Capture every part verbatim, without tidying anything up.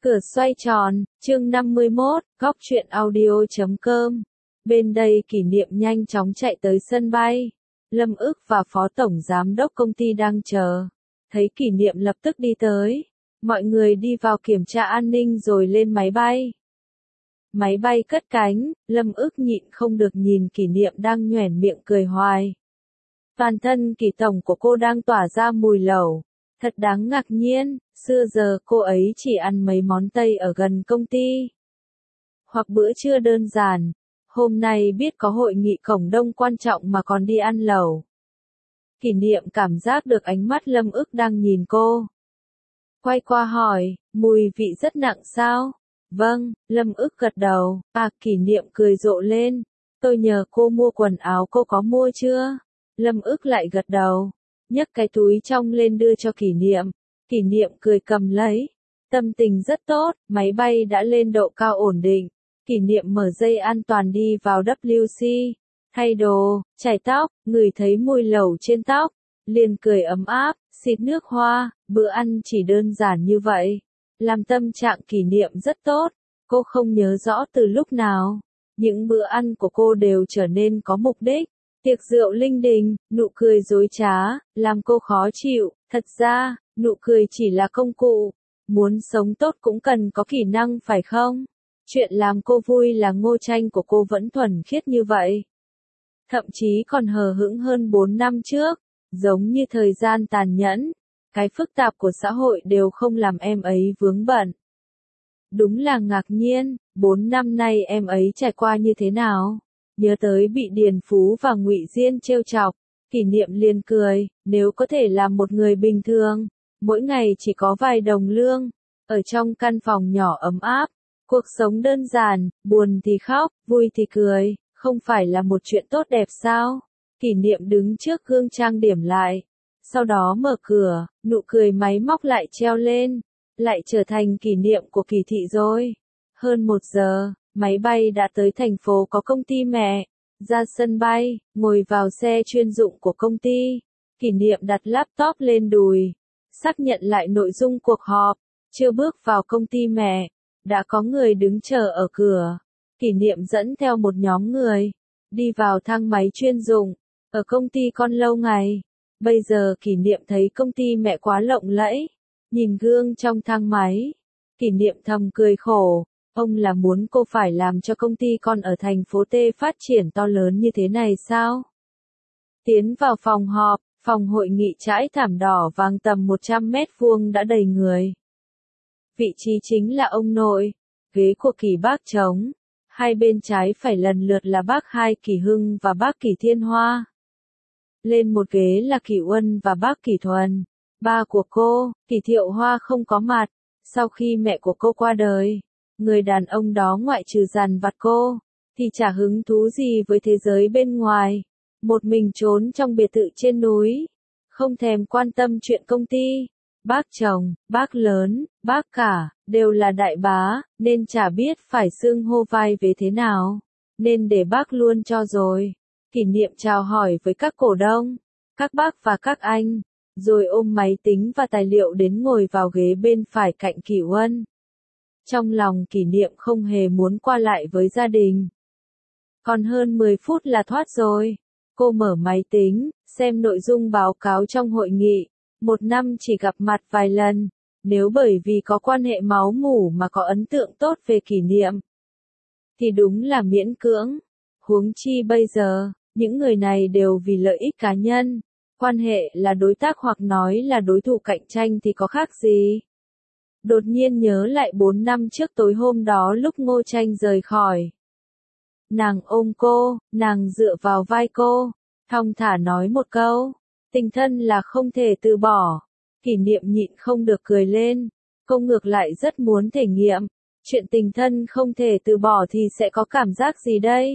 Cửa xoay tròn, chương năm mươi mốt, góc truyện audio chấm com. Bên đây Kỷ Niệm nhanh chóng chạy tới sân bay. Lâm Ức và Phó Tổng Giám đốc công ty đang chờ. Thấy Kỷ Niệm lập tức đi tới. Mọi người đi vào kiểm tra an ninh rồi lên máy bay. Máy bay cất cánh, Lâm Ức nhịn không được nhìn Kỷ Niệm đang nhoẻn miệng cười hoài. Toàn thân Kỷ Tổng của cô đang tỏa ra mùi lẩu. Thật đáng ngạc nhiên, xưa giờ cô ấy chỉ ăn mấy món Tây ở gần công ty. Hoặc bữa trưa đơn giản, hôm nay biết có hội nghị cổng đông quan trọng mà còn đi ăn lẩu. Kỷ Niệm cảm giác được ánh mắt Lâm Ức đang nhìn cô. Quay qua hỏi, mùi vị rất nặng sao? Vâng, Lâm Ức gật đầu, à Kỷ Niệm cười rộ lên. Tôi nhờ cô mua quần áo, cô có mua chưa? Lâm Ức lại gật đầu. Nhấc cái túi trong lên đưa cho Kỷ Niệm. Kỷ Niệm cười cầm lấy. Tâm tình rất tốt, máy bay đã lên độ cao ổn định. Kỷ Niệm mở dây an toàn đi vào W C. Thay đồ, chải tóc, ngửi thấy mùi lẩu trên tóc. Liền cười ấm áp, xịt nước hoa, bữa ăn chỉ đơn giản như vậy. Làm tâm trạng Kỷ Niệm rất tốt. Cô không nhớ rõ từ lúc nào. Những bữa ăn của cô đều trở nên có mục đích. Tiệc rượu linh đình, nụ cười dối trá, làm cô khó chịu, thật ra, nụ cười chỉ là công cụ. Muốn sống tốt cũng cần có kỹ năng phải không? Chuyện làm cô vui là Ngô Tranh của cô vẫn thuần khiết như vậy. Thậm chí còn hờ hững hơn bốn năm trước, giống như thời gian tàn nhẫn. Cái phức tạp của xã hội đều không làm em ấy vướng bận. Đúng là ngạc nhiên, bốn năm nay em ấy trải qua như thế nào? Nhớ tới bị Điền Phú và Ngụy Diên trêu chọc, Kỷ Niệm liền cười, nếu có thể làm một người bình thường, mỗi ngày chỉ có vài đồng lương, ở trong căn phòng nhỏ ấm áp, cuộc sống đơn giản, buồn thì khóc, vui thì cười, không phải là một chuyện tốt đẹp sao? Kỷ Niệm đứng trước gương trang điểm lại, sau đó mở cửa, nụ cười máy móc lại treo lên, lại trở thành kỷ niệm của Kỷ thị rồi. Hơn một giờ, máy bay đã tới thành phố có công ty mẹ. Ra sân bay, ngồi vào xe chuyên dụng của công ty. Kỷ Niệm đặt laptop lên đùi. Xác nhận lại nội dung cuộc họp. Chưa bước vào công ty mẹ. Đã có người đứng chờ ở cửa. Kỷ Niệm dẫn theo một nhóm người. Đi vào thang máy chuyên dụng. Ở công ty con lâu ngày. Bây giờ Kỷ Niệm thấy công ty mẹ quá lộng lẫy. Nhìn gương trong thang máy. Kỷ Niệm thầm cười khổ. Ông là muốn cô phải làm cho công ty con ở thành phố T phát triển to lớn như thế này sao? Tiến vào phòng họp, phòng hội nghị trải thảm đỏ vàng tầm một trăm mét vuông đã đầy người. Vị trí chính là ông nội, ghế của Kỷ Bác trống, hai bên trái phải lần lượt là bác hai Kỷ Hưng và bác Kỷ Thiên Hoa. Lên một ghế là Kỷ Uân và bác Kỷ Thuần, ba của cô, Kỷ Thiệu Hoa không có mặt, sau khi mẹ của cô qua đời. Người đàn ông đó ngoại trừ dằn vặt cô, thì chả hứng thú gì với thế giới bên ngoài. Một mình trốn trong biệt thự trên núi, không thèm quan tâm chuyện công ty. Bác chồng, bác lớn, bác cả, đều là đại bá, nên chả biết phải xưng hô vai vế thế nào. Nên để bác luôn cho rồi. Kỷ Niệm chào hỏi với các cổ đông, các bác và các anh, rồi ôm máy tính và tài liệu đến ngồi vào ghế bên phải cạnh Kỷ Uân. Trong lòng Kỷ Niệm không hề muốn qua lại với gia đình. Còn hơn mười phút là thoát rồi. Cô mở máy tính, xem nội dung báo cáo trong hội nghị. Một năm chỉ gặp mặt vài lần. Nếu bởi vì có quan hệ máu mủ mà có ấn tượng tốt về Kỷ Niệm, thì đúng là miễn cưỡng. Huống chi bây giờ, những người này đều vì lợi ích cá nhân. Quan hệ là đối tác hoặc nói là đối thủ cạnh tranh thì có khác gì? Đột nhiên nhớ lại bốn năm trước tối hôm đó lúc Ngô Tranh rời khỏi. Nàng ôm cô, nàng dựa vào vai cô, thong thả nói một câu, tình thân là không thể từ bỏ. Kỷ Niệm nhịn không được cười lên, cô ngược lại rất muốn thể nghiệm, chuyện tình thân không thể từ bỏ thì sẽ có cảm giác gì đây?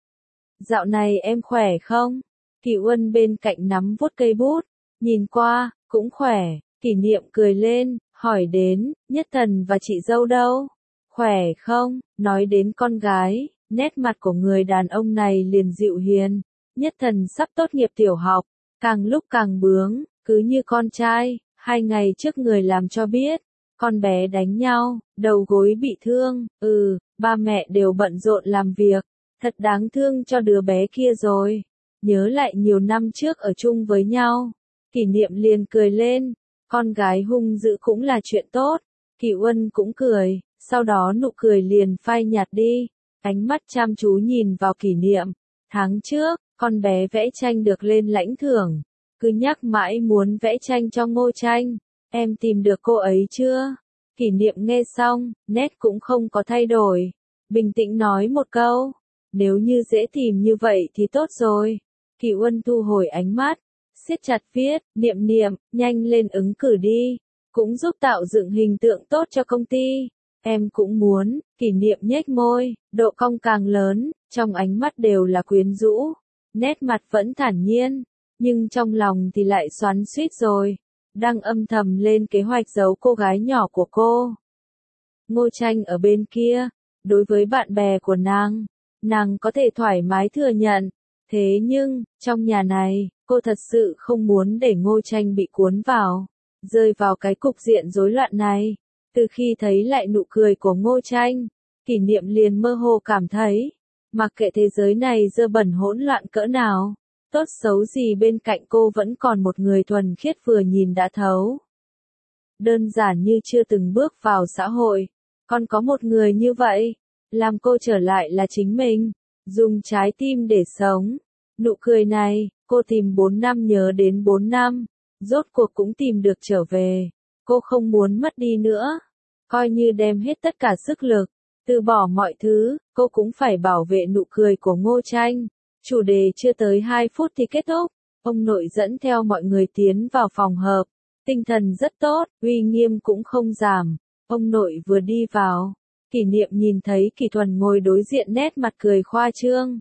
Dạo này em khỏe không? Kỷ Uân bên cạnh nắm vuốt cây bút, nhìn qua, cũng khỏe. Kỷ Niệm cười lên, hỏi đến, Nhất Thần và chị dâu đâu? Khỏe không? Nói đến con gái, nét mặt của người đàn ông này liền dịu hiền. Nhất Thần sắp tốt nghiệp tiểu học, càng lúc càng bướng, cứ như con trai. Hai ngày trước người làm cho biết, con bé đánh nhau, đầu gối bị thương, ừ, ba mẹ đều bận rộn làm việc, thật đáng thương cho đứa bé kia rồi. Nhớ lại nhiều năm trước ở chung với nhau, Kỷ Niệm liền cười lên, con gái hung dữ cũng là chuyện tốt. Kỳ Uân cũng cười, sau đó nụ cười liền phai nhạt đi, ánh mắt chăm chú nhìn vào Kỷ Niệm. Tháng trước, con bé vẽ tranh được lên lãnh thưởng, cứ nhắc mãi muốn vẽ tranh cho Ngô Tranh. Em tìm được cô ấy chưa? Kỷ Niệm nghe xong, nét cũng không có thay đổi, bình tĩnh nói một câu, nếu như dễ tìm như vậy thì tốt rồi. Kỳ Uân thu hồi ánh mắt, siết chặt viết, Niệm Niệm, nhanh lên ứng cử đi, cũng giúp tạo dựng hình tượng tốt cho công ty. Em cũng muốn. Kỷ Niệm nhếch môi, độ cong càng lớn, trong ánh mắt đều là quyến rũ, nét mặt vẫn thản nhiên, nhưng trong lòng thì lại xoắn xuýt rồi, đang âm thầm lên kế hoạch giấu cô gái nhỏ của cô. Ngô Tranh ở bên kia, đối với bạn bè của nàng, nàng có thể thoải mái thừa nhận, thế nhưng, trong nhà này, cô thật sự không muốn để Ngô Tranh bị cuốn vào, rơi vào cái cục diện rối loạn này. Từ khi thấy lại nụ cười của Ngô Tranh, Kỷ Niệm liền mơ hồ cảm thấy, mặc kệ thế giới này dơ bẩn hỗn loạn cỡ nào, tốt xấu gì bên cạnh cô vẫn còn một người thuần khiết vừa nhìn đã thấu. Đơn giản như chưa từng bước vào xã hội, còn có một người như vậy, làm cô trở lại là chính mình, dùng trái tim để sống. Nụ cười này, cô tìm bốn năm nhớ đến bốn năm, rốt cuộc cũng tìm được trở về. Cô không muốn mất đi nữa, coi như đem hết tất cả sức lực, từ bỏ mọi thứ, cô cũng phải bảo vệ nụ cười của Ngô Tranh. Chủ đề chưa tới hai phút thì kết thúc, ông nội dẫn theo mọi người tiến vào phòng họp, tinh thần rất tốt, uy nghiêm cũng không giảm. Ông nội vừa đi vào, Kỷ Niệm nhìn thấy Kỷ Thuần ngồi đối diện nét mặt cười khoa trương.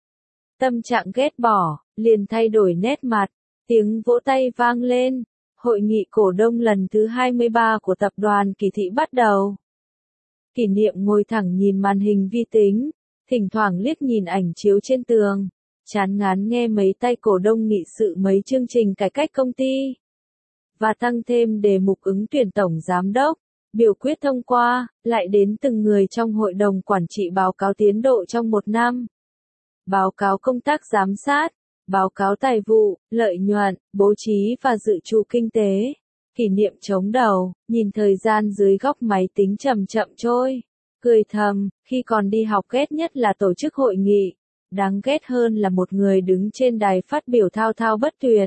Tâm trạng ghét bỏ, liền thay đổi nét mặt, tiếng vỗ tay vang lên. Hội nghị cổ đông lần thứ hai mươi ba của tập đoàn Kỳ Thị bắt đầu. Kỷ Niệm ngồi thẳng nhìn màn hình vi tính, thỉnh thoảng liếc nhìn ảnh chiếu trên tường, chán ngán nghe mấy tay cổ đông nghị sự mấy chương trình cải cách công ty. Và tăng thêm đề mục ứng tuyển tổng giám đốc, biểu quyết thông qua, lại đến từng người trong hội đồng quản trị báo cáo tiến độ trong một năm. Báo cáo công tác giám sát, báo cáo tài vụ, lợi nhuận, bố trí và dự trù kinh tế. Kỷ Niệm chống đầu, nhìn thời gian dưới góc máy tính chậm chậm trôi, cười thầm, khi còn đi học ghét nhất là tổ chức hội nghị, đáng ghét hơn là một người đứng trên đài phát biểu thao thao bất tuyệt.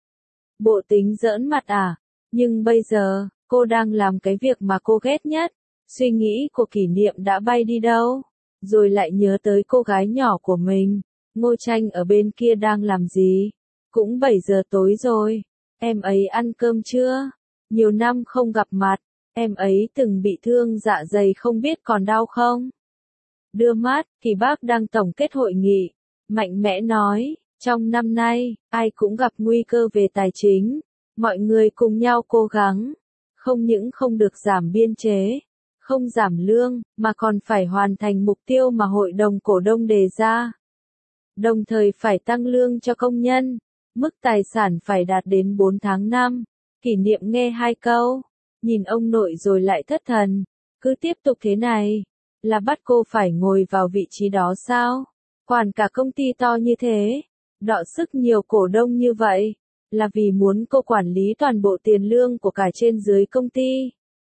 Bộ tính giỡn mặt à? Nhưng bây giờ, cô đang làm cái việc mà cô ghét nhất. Suy nghĩ của Kỷ Niệm đã bay đi đâu? Rồi lại nhớ tới cô gái nhỏ của mình. Ngô Tranh ở bên kia đang làm gì? Cũng bảy giờ tối rồi. Em ấy ăn cơm chưa? Nhiều năm không gặp mặt, em ấy từng bị thương dạ dày không biết còn đau không? Đưa mắt, Kỳ Bác đang tổng kết hội nghị, mạnh mẽ nói, trong năm nay, ai cũng gặp nguy cơ về tài chính, mọi người cùng nhau cố gắng, không những không được giảm biên chế, không giảm lương, mà còn phải hoàn thành mục tiêu mà hội đồng cổ đông đề ra. Đồng thời phải tăng lương cho công nhân, mức tài sản phải đạt đến bốn tháng năm. Kỷ Niệm nghe hai câu, nhìn ông nội rồi lại thất thần, cứ tiếp tục thế này, là bắt cô phải ngồi vào vị trí đó sao? Quản cả công ty to như thế, đọ sức nhiều cổ đông như vậy, là vì muốn cô quản lý toàn bộ tiền lương của cả trên dưới công ty.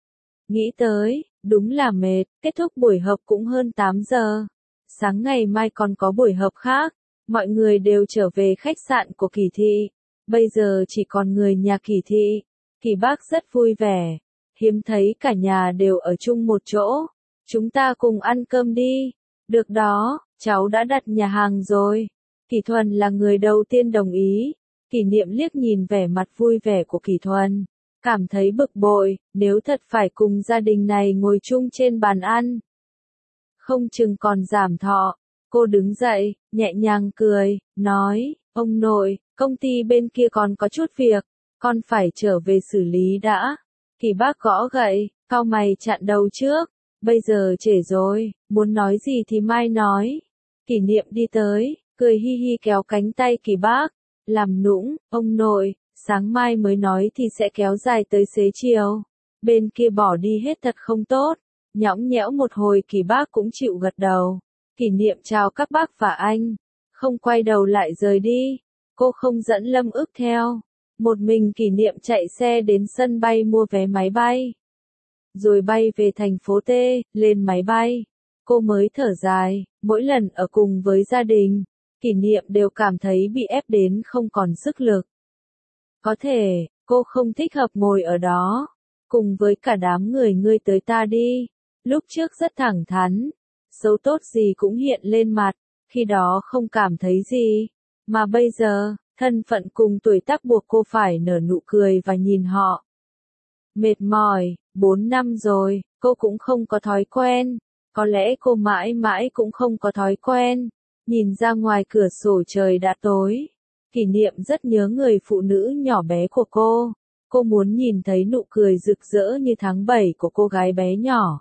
Nghĩ tới, đúng là mệt, kết thúc buổi họp cũng hơn tám giờ. Sáng ngày mai còn có buổi họp khác, mọi người đều trở về khách sạn của Kỳ Thị. Bây giờ chỉ còn người nhà Kỳ Thị. Kỳ Bác rất vui vẻ, hiếm thấy cả nhà đều ở chung một chỗ. Chúng ta cùng ăn cơm đi. Được đó, cháu đã đặt nhà hàng rồi. Kỷ Thuần là người đầu tiên đồng ý. Kỷ Niệm liếc nhìn vẻ mặt vui vẻ của Kỷ Thuần, cảm thấy bực bội, nếu thật phải cùng gia đình này ngồi chung trên bàn ăn, không chừng còn giảm thọ. Cô đứng dậy, nhẹ nhàng cười, nói, ông nội, công ty bên kia còn có chút việc, con phải trở về xử lý đã. Kỳ Bác gõ gậy, cau mày chặn đầu trước, bây giờ trễ rồi, muốn nói gì thì mai nói. Kỷ Niệm đi tới, cười hi hi kéo cánh tay Kỳ Bác, làm nũng, ông nội, sáng mai mới nói thì sẽ kéo dài tới xế chiều. Bên kia bỏ đi hết thật không tốt. Nhõng nhẽo một hồi Kỳ bác cũng chịu gật đầu. Kỷ Niệm chào các bác và anh. Không quay đầu lại rời đi. Cô không dẫn Lâm Ước theo. Một mình Kỷ Niệm chạy xe đến sân bay mua vé máy bay. Rồi bay về thành phố T, lên máy bay. Cô mới thở dài, mỗi lần ở cùng với gia đình, Kỷ Niệm đều cảm thấy bị ép đến không còn sức lực. Có thể, cô không thích hợp ngồi ở đó, cùng với cả đám người ngươi tới ta đi. Lúc trước rất thẳng thắn, xấu tốt gì cũng hiện lên mặt, khi đó không cảm thấy gì. Mà bây giờ, thân phận cùng tuổi tác buộc cô phải nở nụ cười và nhìn họ. Mệt mỏi, bốn năm rồi, cô cũng không có thói quen. Có lẽ cô mãi mãi cũng không có thói quen. Nhìn ra ngoài cửa sổ trời đã tối. Kỷ Niệm rất nhớ người phụ nữ nhỏ bé của cô. Cô muốn nhìn thấy nụ cười rực rỡ như tháng bảy của cô gái bé nhỏ.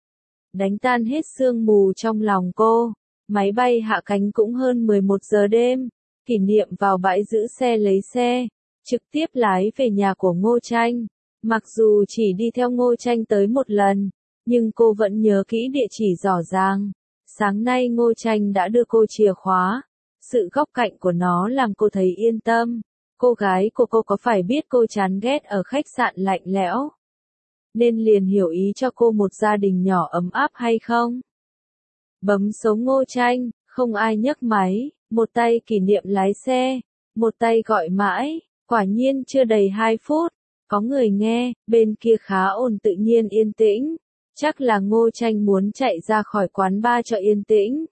Đánh tan hết sương mù trong lòng cô. Máy bay hạ cánh cũng hơn mười một giờ đêm. Kỷ Niệm vào bãi giữ xe lấy xe, trực tiếp lái về nhà của Ngô Tranh. Mặc dù chỉ đi theo Ngô Tranh tới một lần, nhưng cô vẫn nhớ kỹ địa chỉ rõ ràng. Sáng nay Ngô Tranh đã đưa cô chìa khóa. Sự góc cạnh của nó làm cô thấy yên tâm. Cô gái của cô có phải biết cô chán ghét ở khách sạn lạnh lẽo, nên liền hiểu ý cho cô một gia đình nhỏ ấm áp hay không? Bấm số Ngô Tranh, không ai nhấc máy, một tay Kỷ Niệm lái xe, một tay gọi mãi, quả nhiên chưa đầy hai phút, có người nghe, bên kia khá ổn tự nhiên yên tĩnh, chắc là Ngô Tranh muốn chạy ra khỏi quán bar cho yên tĩnh.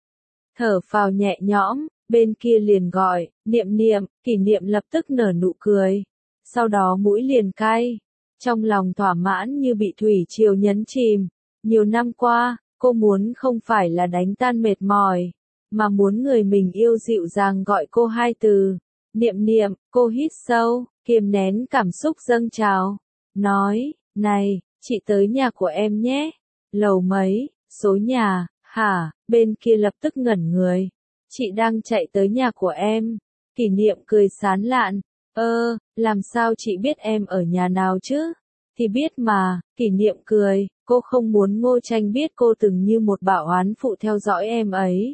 Thở phào nhẹ nhõm, bên kia liền gọi, Niệm Niệm, Kỷ Niệm lập tức nở nụ cười, sau đó mũi liền cay, trong lòng thỏa mãn như bị thủy triều nhấn chìm. Nhiều năm qua, cô muốn không phải là đánh tan mệt mỏi, mà muốn người mình yêu dịu dàng gọi cô hai từ, Niệm Niệm. Cô hít sâu, kiềm nén cảm xúc dâng trào, nói, này, chị tới nhà của em nhé. Lầu mấy, số nhà, hả? Bên kia lập tức ngẩn người. Chị đang chạy tới nhà của em. Kỷ Niệm cười sán lạn, ơ, làm sao chị biết em ở nhà nào chứ? Thì biết mà. Kỷ Niệm cười, cô không muốn Ngô Tranh biết cô từng như một bảo án phụ theo dõi em ấy.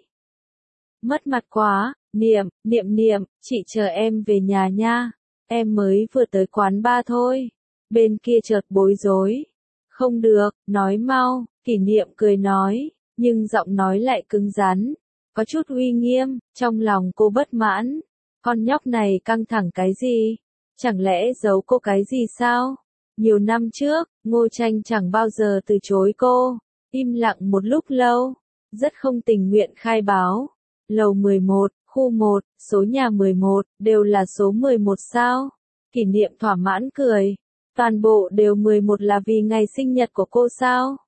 Mất mặt quá. Niệm, Niệm Niệm, chị chờ em về nhà nha. Em mới vừa tới quán bar thôi. Bên kia chợt bối rối. Không được, nói mau. Kỷ Niệm cười nói, nhưng giọng nói lại cứng rắn, có chút uy nghiêm. Trong lòng cô bất mãn. Con nhóc này căng thẳng cái gì? Chẳng lẽ giấu cô cái gì sao? Nhiều năm trước, Ngô Tranh chẳng bao giờ từ chối cô. Im lặng một lúc lâu, rất không tình nguyện khai báo. Lầu mười một, khu một, số nhà mười một, đều là số mười một sao? Kỷ Niệm thỏa mãn cười. Toàn bộ đều mười một là vì ngày sinh nhật của cô sao?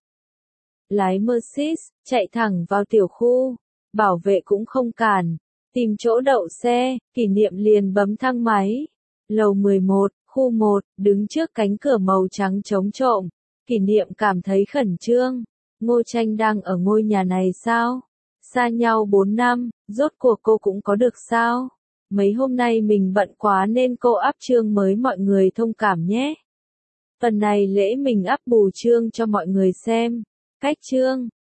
Lái Mercedes, chạy thẳng vào tiểu khu. Bảo vệ cũng không cản. Tìm chỗ đậu xe, Kỷ Niệm liền bấm thang máy. Lầu mười một, khu một, đứng trước cánh cửa màu trắng trống trộm. Kỷ Niệm cảm thấy khẩn trương. Ngô Tranh đang ở ngôi nhà này sao? Xa nhau bốn năm, rốt cuộc cô cũng có được sao? Mấy hôm nay mình bận quá nên cô up chương mới, mọi người thông cảm nhé. Phần này lễ mình up bù chương cho mọi người xem. Cách chương